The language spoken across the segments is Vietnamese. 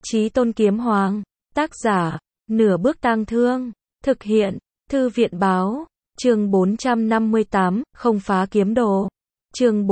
Chí Tôn Kiếm Hoàng. Tác giả, Nửa Bước Tang Thương. Thực hiện, Thư viện Báo. Chương 458, không phá kiếm đồ. Chương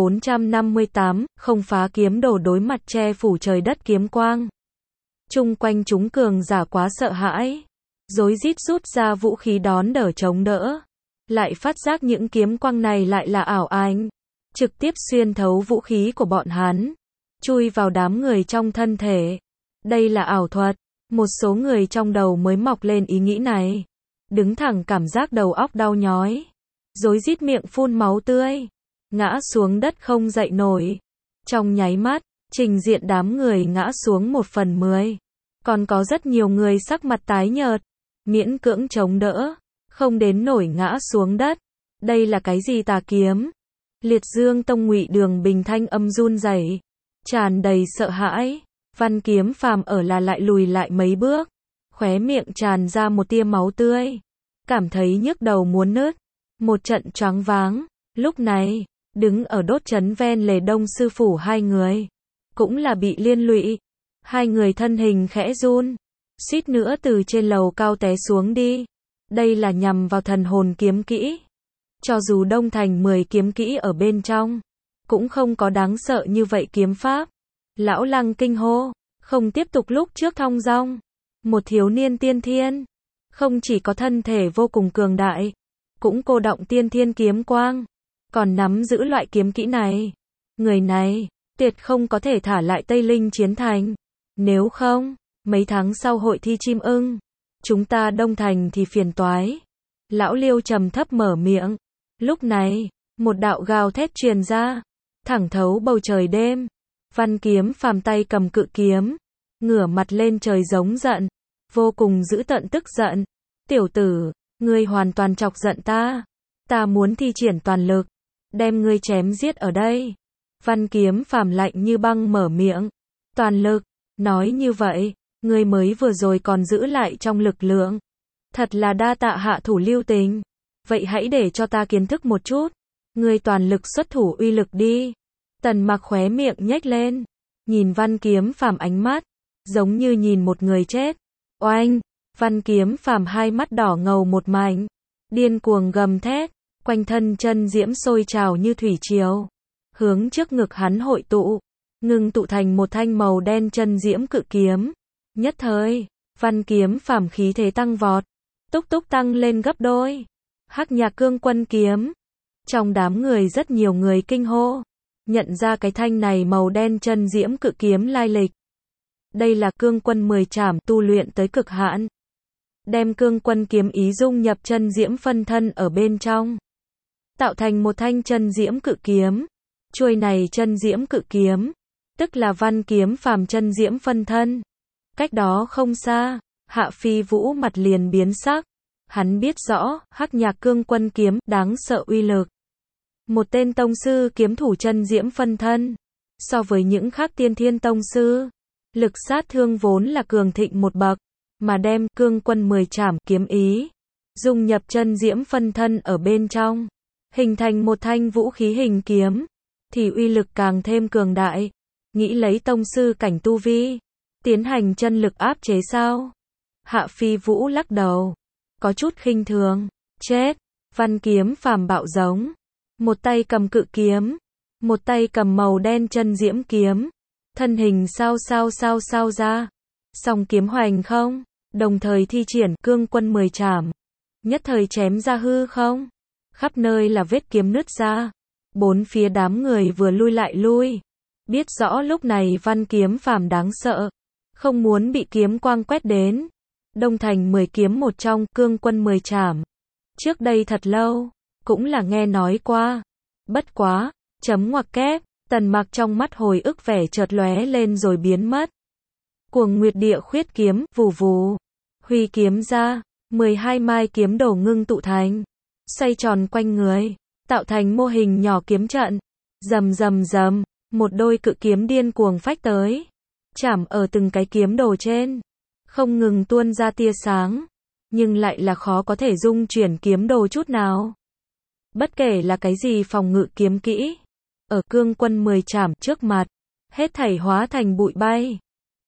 458, không phá kiếm đồ. Đối mặt che phủ trời đất kiếm quang, chung quanh chúng cường giả quá sợ hãi, rối rít rút ra vũ khí đón đỡ chống đỡ. Lại phát giác những kiếm quang này lại là ảo ảnh, trực tiếp xuyên thấu vũ khí của bọn hắn, chui vào đám người trong thân thể. Đây là ảo thuật. Một số người trong đầu mới mọc lên ý nghĩ này, đứng thẳng cảm giác đầu óc đau nhói, rối rít miệng phun máu tươi, ngã xuống đất không dậy nổi. Trong nháy mắt, trình diện đám người ngã xuống 1/10. Còn có rất nhiều người sắc mặt tái nhợt, miễn cưỡng chống đỡ, không đến nổi ngã xuống đất. Đây là cái gì tà kiếm? Liệt Dương Tông Ngụy Đường Bình thanh âm run rẩy, tràn đầy sợ hãi. Văn Kiếm Phàm ở là lại lùi lại mấy bước, khóe miệng tràn ra một tia máu tươi, cảm thấy nhức đầu muốn nứt, một trận choáng váng. Lúc này, đứng ở đốt trấn ven lề Đông sư phủ hai người, cũng là bị liên lụy. Hai người thân hình khẽ run, suýt nữa từ trên lầu cao té xuống đi. Đây là nhằm vào thần hồn kiếm kỹ. Cho dù Đông Thành 10 kiếm kỹ ở bên trong, cũng không có đáng sợ như vậy kiếm pháp. Lão Lăng kinh hô, không tiếp tục lúc trước thong dong. Một thiếu niên tiên thiên, không chỉ có thân thể vô cùng cường đại, cũng cô động tiên thiên kiếm quang, còn nắm giữ loại kiếm kỹ này. Người này, tuyệt không có thể thả lại Tây Linh Chiến Thành. Nếu không, mấy tháng sau hội thi chim ưng, chúng ta Đông Thành thì phiền toái. Lão Liêu trầm thấp mở miệng. Lúc này, một đạo gào thét truyền ra, thẳng thấu bầu trời đêm. Văn Kiếm Phàm tay cầm cự kiếm, ngửa mặt lên trời giống giận, vô cùng dữ tợn tức giận. Tiểu tử, ngươi hoàn toàn chọc giận ta. Ta muốn thi triển toàn lực, đem ngươi chém giết ở đây. Văn Kiếm Phàm lạnh như băng mở miệng. Toàn lực, nói như vậy, ngươi mới vừa rồi còn giữ lại trong lực lượng. Thật là đa tạ hạ thủ lưu tình. Vậy hãy để cho ta kiến thức một chút. Ngươi toàn lực xuất thủ uy lực đi. Tần Mặc khóe miệng nhếch lên, nhìn Văn Kiếm Phàm ánh mắt, giống như nhìn một người chết. Oanh! Văn Kiếm Phàm hai mắt đỏ ngầu một mảnh, điên cuồng gầm thét, quanh thân chân diễm sôi trào như thủy triều, hướng trước ngực hắn hội tụ, ngưng tụ thành một thanh màu đen chân diễm cự kiếm. Nhất thời, Văn Kiếm Phàm khí thế tăng vọt, túc túc tăng lên gấp đôi. Hắc Nhạc Cương Quân kiếm. Trong đám người rất nhiều người kinh hô, nhận ra cái thanh này màu đen chân diễm cự kiếm lai lịch. Đây là Cương Quân 10 trảm tu luyện tới cực hạn, đem Cương Quân kiếm ý dung nhập chân diễm phân thân ở bên trong, tạo thành một thanh chân diễm cự kiếm. Chuôi này chân diễm cự kiếm, tức là Văn Kiếm Phàm chân diễm phân thân. Cách đó không xa, Hạ Phi Vũ mặt liền biến sắc. Hắn biết rõ, Hắc Nhạc Cương Quân kiếm đáng sợ uy lực. Một tên tông sư kiếm thủ chân diễm phân thân, so với những khác tiên thiên tông sư, lực sát thương vốn là cường thịnh một bậc, mà đem Cương Quân 10 trảm kiếm ý dung nhập chân diễm phân thân ở bên trong, hình thành một thanh vũ khí hình kiếm, thì uy lực càng thêm cường đại. Nghĩ lấy tông sư cảnh tu vi, tiến hành chân lực áp chế sao? Hạ Phi Vũ lắc đầu, có chút khinh thường. Chết! Văn Kiếm Phàm bạo giống, một tay cầm cự kiếm, một tay cầm màu đen chân diễm kiếm, thân hình sao ra, song kiếm hoành không, đồng thời thi triển Cương Quân 10 trảm, nhất thời chém ra hư không, khắp nơi là vết kiếm nứt ra. Bốn phía đám người vừa lui lại lui, biết rõ lúc này Văn Kiếm Phàm đáng sợ, không muốn bị kiếm quang quét đến. Đông Thành 10 kiếm một trong Cương Quân 10 trảm, trước đây thật lâu cũng là nghe nói qua. Bất quá, chấm ngoặc kép, Tần Mặc trong mắt hồi ức vẻ chợt lóe lên rồi biến mất. Cuồng Nguyệt Địa Khuyết kiếm, vù vù, huy kiếm ra, 12 mai kiếm đồ ngưng tụ thành, xoay tròn quanh người, tạo thành mô hình nhỏ kiếm trận. Rầm rầm rầm, một đôi cự kiếm điên cuồng phách tới, chạm ở từng cái kiếm đồ trên, không ngừng tuôn ra tia sáng, nhưng lại là khó có thể dung chuyển kiếm đồ chút nào. Bất kể là cái gì phòng ngự kiếm kỹ, ở Cương Quân 10 trảm trước mặt, hết thảy hóa thành bụi bay.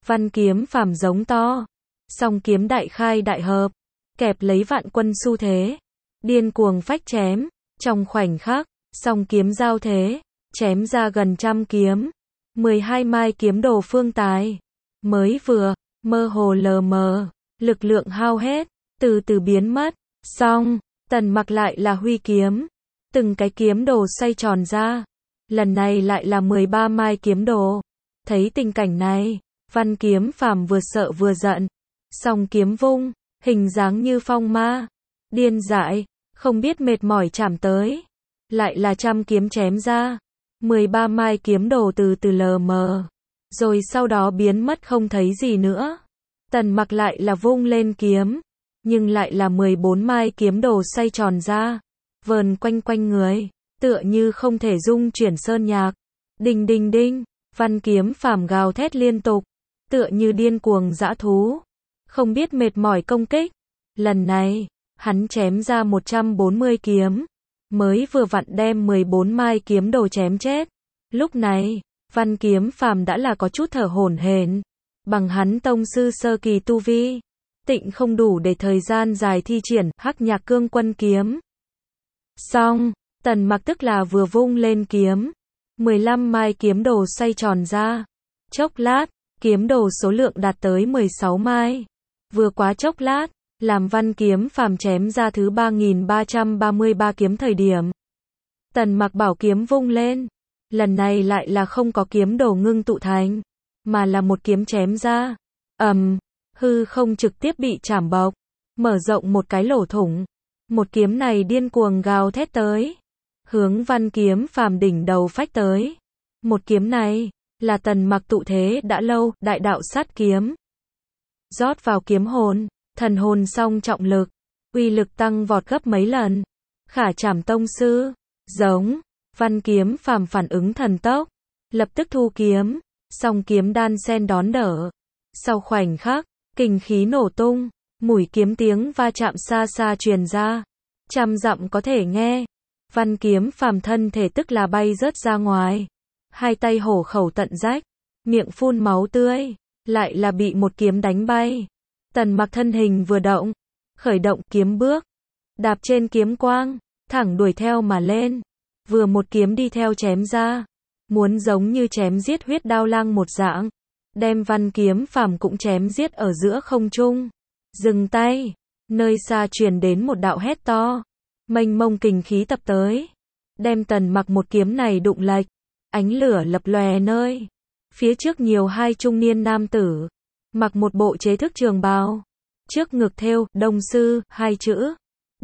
Văn Kiếm Phàm giống to. Song kiếm đại khai đại hợp, kẹp lấy vạn quân xu thế, điên cuồng phách chém, trong khoảnh khắc, song kiếm giao thế, chém ra gần trăm kiếm. 12 mai kiếm đồ phương tài, mới vừa, mơ hồ lờ mờ, lực lượng hao hết, từ từ biến mất. Song, Tần Mặc lại là huy kiếm, từng cái kiếm đồ xoay tròn ra, lần này lại là 13 mai kiếm đồ. Thấy tình cảnh này, Văn Kiếm Phàm vừa sợ vừa giận, song kiếm vung, hình dáng như phong ma, điên dại, không biết mệt mỏi chạm tới, lại là trăm kiếm chém ra. 13 mai kiếm đồ từ từ lờ mờ, rồi sau đó biến mất không thấy gì nữa. Tần Mặc lại là vung lên kiếm, nhưng lại là 14 mai kiếm đồ xoay tròn ra, vờn quanh quanh người, tựa như không thể dung chuyển sơn nhạc. Đinh đinh đinh, Văn Kiếm Phàm gào thét liên tục, tựa như điên cuồng dã thú, không biết mệt mỏi công kích. Lần này, hắn chém ra 140 kiếm, mới vừa vặn đem 14 mai kiếm đồ chém chết. Lúc này, Văn Kiếm Phàm đã là có chút thở hổn hển, bằng hắn tông sư sơ kỳ tu vi, tịnh không đủ để thời gian dài thi triển Hắc Nhạc Cương Quân kiếm. Xong, Tần Mặc tức là vừa vung lên kiếm, 15 mai kiếm đồ xoay tròn ra. Chốc lát, kiếm đồ số lượng đạt tới 16 mai. Vừa quá chốc lát, làm Văn Kiếm Phàm chém ra thứ 3333 kiếm thời điểm. Tần Mặc bảo kiếm vung lên, lần này lại là không có kiếm đồ ngưng tụ thành, mà là một kiếm chém ra. Hư không trực tiếp bị chảm bộc, mở rộng một cái lỗ thủng. Một kiếm này điên cuồng gào thét tới, hướng Văn Kiếm Phàm đỉnh đầu phách tới. Một kiếm này là Tần Mặc tụ thế đã lâu, đại đạo sát kiếm. Rót vào kiếm hồn, thần hồn song trọng lực, uy lực tăng vọt gấp mấy lần. Khả Trảm tông sư, giống. Văn Kiếm Phàm phản ứng thần tốc, lập tức thu kiếm, song kiếm đan sen đón đỡ. Sau khoảnh khắc, kình khí nổ tung, mũi kiếm tiếng va chạm xa xa truyền ra, trăm dặm có thể nghe. Văn Kiếm Phàm thân thể tức là bay rớt ra ngoài, hai tay hổ khẩu tận rách, miệng phun máu tươi, lại là bị một kiếm đánh bay. Tần Mặc thân hình vừa động, khởi động kiếm bước, đạp trên kiếm quang, thẳng đuổi theo mà lên, vừa một kiếm đi theo chém ra, muốn giống như chém giết huyết đao lang một dạng, đem Văn Kiếm Phàm cũng chém giết ở giữa không trung. Dừng tay, nơi xa truyền đến một đạo hét to, mênh mông kình khí tập tới, đem Tần Mặc một kiếm này đụng lệch, ánh lửa lập lòe nơi phía trước nhiều hai trung niên nam tử, mặc một bộ chế thức trường bào, trước ngực thêu Đông sư hai chữ.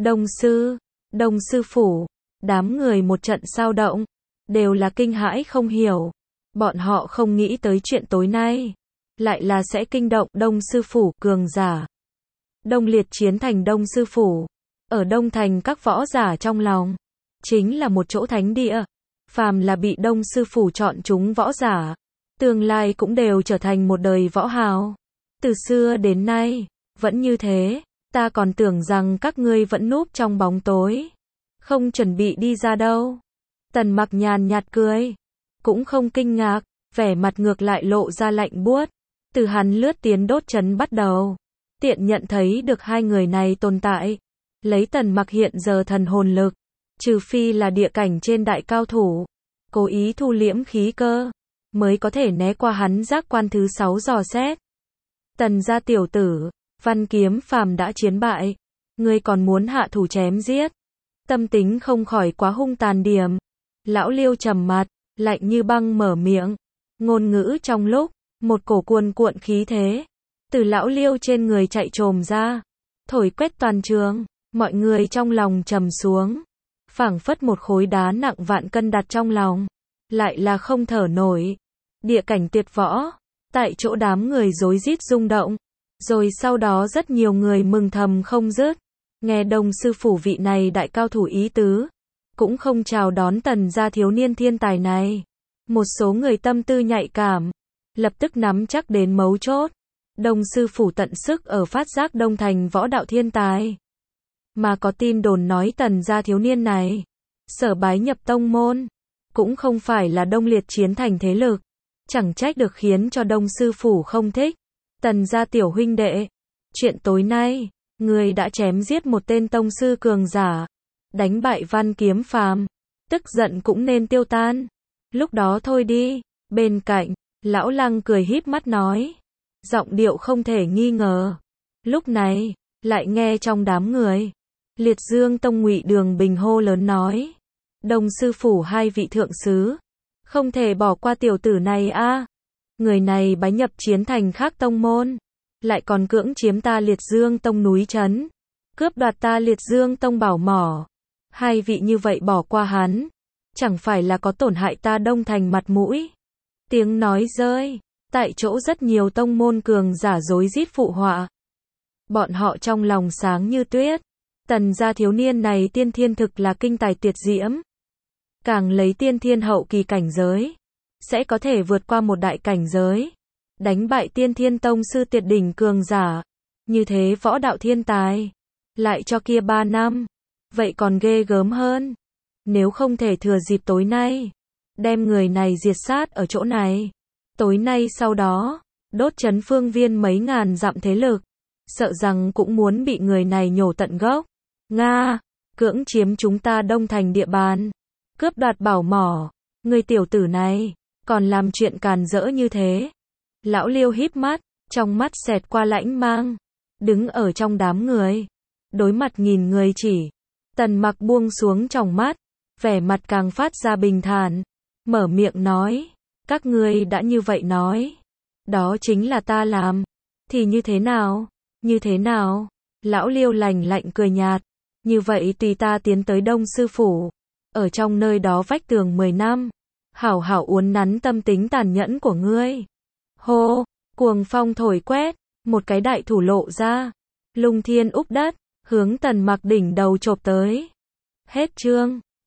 Đông sư phủ. Đám người một trận sao động, đều là kinh hãi không hiểu. Bọn họ không nghĩ tới chuyện tối nay lại là sẽ kinh động Đông sư phủ cường giả. Đông Liệt chiến thành Đông sư phủ, ở Đông thành các võ giả trong lòng chính là một chỗ thánh địa. Phàm là bị Đông sư phủ chọn chúng võ giả, tương lai cũng đều trở thành một đời võ hào. Từ xưa đến nay vẫn như thế, ta còn tưởng rằng các ngươi vẫn núp trong bóng tối, không chuẩn bị đi ra đâu. Tần Mặc nhàn nhạt cười, cũng không kinh ngạc, vẻ mặt ngược lại lộ ra lạnh buốt. Từ hắn lướt tiến đốt trấn bắt đầu, tiện nhận thấy được hai người này tồn tại. Lấy Tần Mặc hiện giờ thần hồn lực, trừ phi là địa cảnh trên đại cao thủ, cố ý thu liễm khí cơ, mới có thể né qua hắn giác quan thứ 6 dò xét. Tần gia tiểu tử, Văn Kiếm Phàm đã chiến bại, ngươi còn muốn hạ thủ chém giết, tâm tính không khỏi quá hung tàn điểm. Lão Liêu trầm mặt, lạnh như băng mở miệng, ngôn ngữ trong lúc, một cổ cuồn cuộn khí thế từ Lão Liêu trên người chạy trồm ra, thổi quét toàn trường. Mọi người trong lòng trầm xuống, phảng phất một khối đá nặng vạn cân đặt trong lòng, lại là không thở nổi. Địa cảnh tuyệt võ, tại chỗ đám người rối rít rung động, rồi sau đó rất nhiều người mừng thầm không dứt. Nghe Đông sư phủ vị này đại cao thủ ý tứ, cũng không chào đón Tần gia thiếu niên thiên tài này. Một số người tâm tư nhạy cảm, lập tức nắm chắc đến mấu chốt. Đông sư phủ tận sức ở phát giác Đông thành võ đạo thiên tài. Mà có tin đồn nói Tần gia thiếu niên này sở bái nhập tông môn, cũng không phải là Đông Liệt chiến thành thế lực, chẳng trách được khiến cho Đông sư phủ không thích. Tần gia tiểu huynh đệ, chuyện tối nay, ngươi đã chém giết một tên tông sư cường giả, đánh bại Văn Kiếm Phàm, tức giận cũng nên tiêu tan. Lúc đó thôi đi. Bên cạnh, lão Lăng cười híp mắt nói, giọng điệu không thể nghi ngờ. Lúc này, lại nghe trong đám người, Liệt Dương tông Ngụy Đường Bình hô lớn nói, Đông sư phủ hai vị thượng sứ, không thể bỏ qua tiểu tử này a. Người này bái nhập chiến thành khác tông môn, lại còn cưỡng chiếm ta Liệt Dương tông núi trấn, cướp đoạt ta Liệt Dương tông bảo mỏ. Hai vị như vậy bỏ qua hắn, chẳng phải là có tổn hại ta Đông thành mặt mũi. Tiếng nói rơi, tại chỗ rất nhiều tông môn cường giả rối rít phụ họa. Bọn họ trong lòng sáng như tuyết. Tần gia thiếu niên này tiên thiên thực là kinh tài tuyệt diễm. Càng lấy tiên thiên hậu kỳ cảnh giới, sẽ có thể vượt qua một đại cảnh giới, đánh bại tiên thiên tông sư tuyệt đỉnh cường giả. Như thế võ đạo thiên tài, lại cho kia 3 năm, vậy còn ghê gớm hơn. Nếu không thể thừa dịp tối nay, đem người này diệt sát ở chỗ này. Tối nay sau đó, đốt trấn phương viên mấy ngàn dặm thế lực, sợ rằng cũng muốn bị người này nhổ tận gốc. Nga, cưỡng chiếm chúng ta Đông thành địa bàn, cướp đoạt bảo mỏ, người tiểu tử này, còn làm chuyện càn rỡ như thế. Lão Liêu híp mắt, trong mắt xẹt qua lãnh mang, đứng ở trong đám người, đối mặt nhìn người chỉ. Tần Mặc buông xuống tròng mắt, vẻ mặt càng phát ra bình thản, mở miệng nói, các ngươi đã như vậy nói, đó chính là ta làm, thì như thế nào? Như thế nào? Lão Liêu lạnh lạnh cười nhạt, như vậy tùy ta tiến tới Đông sư phủ, ở trong nơi đó vách tường 10 năm, hảo hảo uốn nắn tâm tính tàn nhẫn của ngươi. Hô, cuồng phong thổi quét, một cái đại thủ lộ ra, lung thiên úp đất, hướng Tần Mặc đỉnh đầu chộp tới. Hết chương.